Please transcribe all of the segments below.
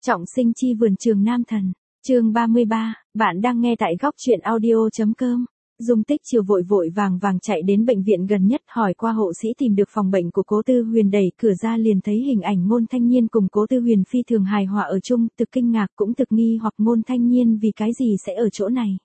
Trọng sinh chi vườn trường nam thần, chương 33, bạn đang nghe tại góc truyện audio.com. Dung Tích chiều vội vội vàng vàng chạy đến bệnh viện gần nhất hỏi qua hộ sĩ tìm được phòng bệnh của Cố Tư Huyền, đẩy cửa ra liền thấy hình ảnh Ngôn Thanh Nhiên cùng Cố Tư Huyền phi thường hài hòa ở chung, thực kinh ngạc cũng thực nghi hoặc Ngôn Thanh Nhiên vì cái gì sẽ ở chỗ này.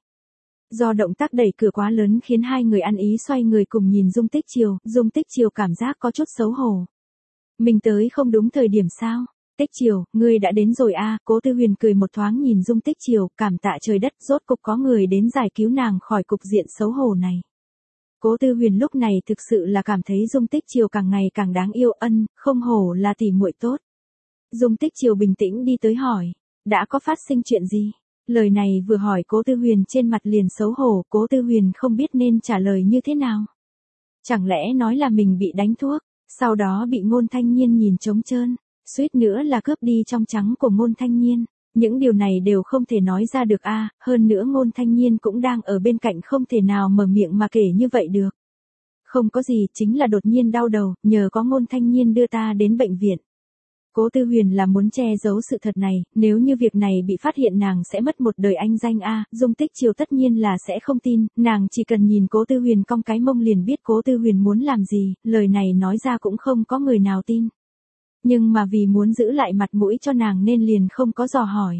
Do động tác đẩy cửa quá lớn khiến hai người ăn ý xoay người cùng nhìn Dung Tích chiều cảm giác có chút xấu hổ. Mình tới không đúng thời điểm sao? Tích chiều, ngươi đã đến rồi à? Cố Tư Huyền cười một thoáng nhìn Dung Tích chiều, cảm tạ trời đất, rốt cục có người đến giải cứu nàng khỏi cục diện xấu hổ này. Cố Tư Huyền lúc này thực sự là cảm thấy Dung Tích chiều càng ngày càng đáng yêu, không hổ là tỉ muội tốt. Dung Tích chiều bình tĩnh đi tới hỏi, đã có phát sinh chuyện gì? Lời này vừa hỏi Cố Tư Huyền trên mặt liền xấu hổ, Cố Tư Huyền không biết nên trả lời như thế nào. Chẳng lẽ nói là mình bị đánh thuốc, sau đó bị Ngôn Thanh Nhiên nhìn trống trơn, suýt nữa là cướp đi trong trắng của Ngôn Thanh Nhiên. Những điều này đều không thể nói ra được a, hơn nữa Ngôn Thanh Nhiên cũng đang ở bên cạnh không thể nào mở miệng mà kể như vậy được. Không có gì, chính là đột nhiên đau đầu, nhờ có Ngôn Thanh Nhiên đưa ta đến bệnh viện. Cố Tư Huyền là muốn che giấu sự thật này, nếu như việc này bị phát hiện nàng sẽ mất một đời anh danh a. Dung Tích chiều tất nhiên là sẽ không tin, nàng chỉ cần nhìn Cố Tư Huyền cong cái mông liền biết Cố Tư Huyền muốn làm gì, lời này nói ra cũng không có người nào tin. Nhưng mà vì muốn giữ lại mặt mũi cho nàng nên liền không có dò hỏi.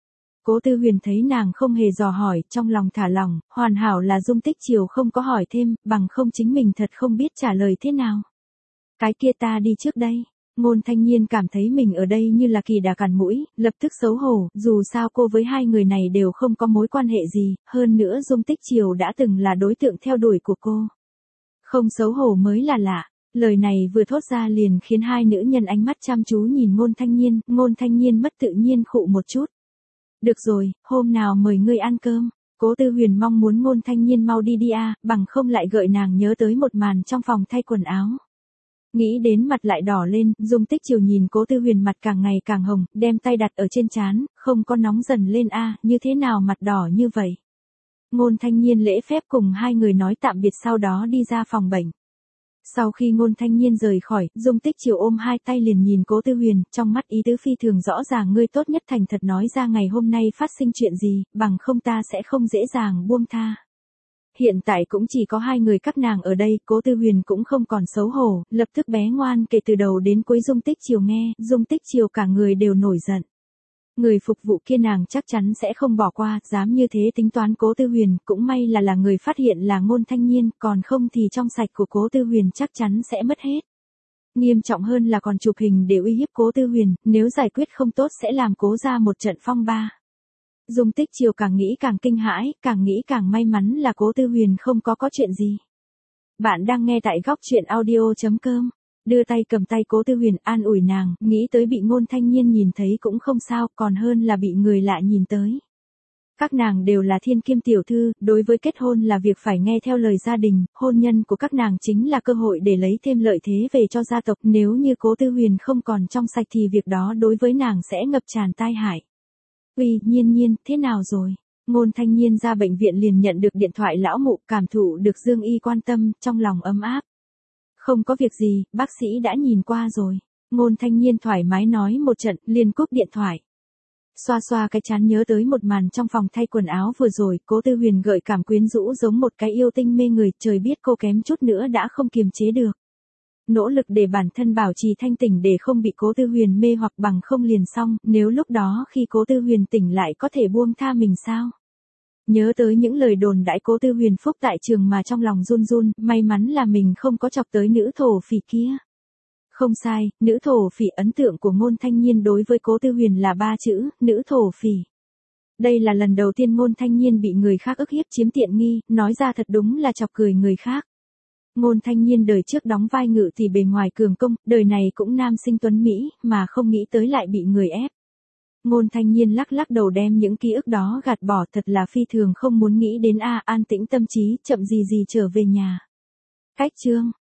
Cố Tư Huyền thấy nàng không hề dò hỏi, trong lòng thả lỏng, hoàn hảo là Dung Tích chiều không có hỏi thêm, bằng không chính mình thật không biết trả lời thế nào. Cái kia ta đi trước đây. Ngôn Thanh Nhiên cảm thấy mình ở đây như là kỳ đà cản mũi, lập tức xấu hổ, dù sao cô với hai người này đều không có mối quan hệ gì, hơn nữa Dung Tích chiều đã từng là đối tượng theo đuổi của cô. Không xấu hổ mới là lạ. Lời này vừa thốt ra liền khiến hai nữ nhân ánh mắt chăm chú nhìn Ngôn Thanh Nhiên mất tự nhiên khụ một chút. Được rồi, hôm nào mời ngươi ăn cơm. Cố Tư Huyền mong muốn Ngôn Thanh Nhiên mau đi a, bằng không lại gợi nàng nhớ tới một màn trong phòng thay quần áo. Nghĩ đến mặt lại đỏ lên, Dung Tích chiều nhìn Cố Tư Huyền mặt càng ngày càng hồng, đem tay đặt ở trên trán, không có nóng dần lên a, như thế nào mặt đỏ như vậy. Ngôn Thanh Nhiên lễ phép cùng hai người nói tạm biệt sau đó đi ra phòng bệnh. Sau khi Ngôn Thanh Nhiên rời khỏi, Dung Tích chiều ôm hai tay liền nhìn Cố Tư Huyền, trong mắt ý tứ phi thường rõ ràng, ngươi tốt nhất thành thật nói ra ngày hôm nay phát sinh chuyện gì, bằng không ta sẽ không dễ dàng buông tha. Hiện tại cũng chỉ có hai người các nàng ở đây, Cố Tư Huyền cũng không còn xấu hổ, lập tức bé ngoan kể từ đầu đến cuối Dung Tích chiều nghe, Dung Tích chiều cả người đều nổi giận. Người phục vụ kia nàng chắc chắn sẽ không bỏ qua, dám như thế tính toán Cố Tư Huyền, cũng may là người phát hiện là Ngôn Thanh Nhiên, còn không thì trong sạch của Cố Tư Huyền chắc chắn sẽ mất hết. Nghiêm trọng hơn là còn chụp hình để uy hiếp Cố Tư Huyền, nếu giải quyết không tốt sẽ làm Cố ra một trận phong ba. Dung Tích chiều càng nghĩ càng kinh hãi, càng nghĩ càng may mắn là Cố Tư Huyền không có chuyện gì. Bạn đang nghe tại góc truyện audio.com. Đưa tay cầm tay Cố Tư Huyền an ủi nàng, nghĩ tới bị Ngôn Thanh Nhiên nhìn thấy cũng không sao, còn hơn là bị người lạ nhìn tới. Các nàng đều là thiên kim tiểu thư, đối với kết hôn là việc phải nghe theo lời gia đình, hôn nhân của các nàng chính là cơ hội để lấy thêm lợi thế về cho gia tộc, nếu như Cố Tư Huyền không còn trong sạch thì việc đó đối với nàng sẽ ngập tràn tai hại. Uy, Nhiên, thế nào rồi? Ngôn Thanh Nhiên ra bệnh viện liền nhận được điện thoại lão mụ, cảm thụ được Dương Y quan tâm, trong lòng ấm áp. Không có việc gì, bác sĩ đã nhìn qua rồi. Ngôn Thanh Nhiên thoải mái nói một trận, liền cúp điện thoại. Xoa xoa cái trán nhớ tới một màn trong phòng thay quần áo vừa rồi, Cố Tư Huyền gợi cảm quyến rũ giống một cái yêu tinh mê người, trời biết cô kém chút nữa đã không kiềm chế được. Nỗ lực để bản thân bảo trì thanh tỉnh để không bị Cố Tư Huyền mê hoặc bằng không liền xong, nếu lúc đó khi Cố Tư Huyền tỉnh lại có thể buông tha mình sao? Nhớ tới những lời đồn đãi Cố Tư Huyền phúc tại trường mà trong lòng run run, may mắn là mình không có chọc tới nữ thổ phỉ kia. Không sai, nữ thổ phỉ, ấn tượng của Ngôn Thanh Nhiên đối với Cố Tư Huyền là 3 chữ, nữ thổ phỉ. Đây là lần đầu tiên Ngôn Thanh Nhiên bị người khác ức hiếp chiếm tiện nghi, nói ra thật đúng là chọc cười người khác. Ngôn Thanh Nhiên đời trước đóng vai ngự thì bề ngoài cường công, đời này cũng nam sinh tuấn Mỹ, mà không nghĩ tới lại bị người ép. Ngôn Thanh Nhiên lắc đầu đem những ký ức đó gạt bỏ, thật là phi thường không muốn nghĩ đến an tĩnh tâm trí, chậm gì trở về nhà. Cách chương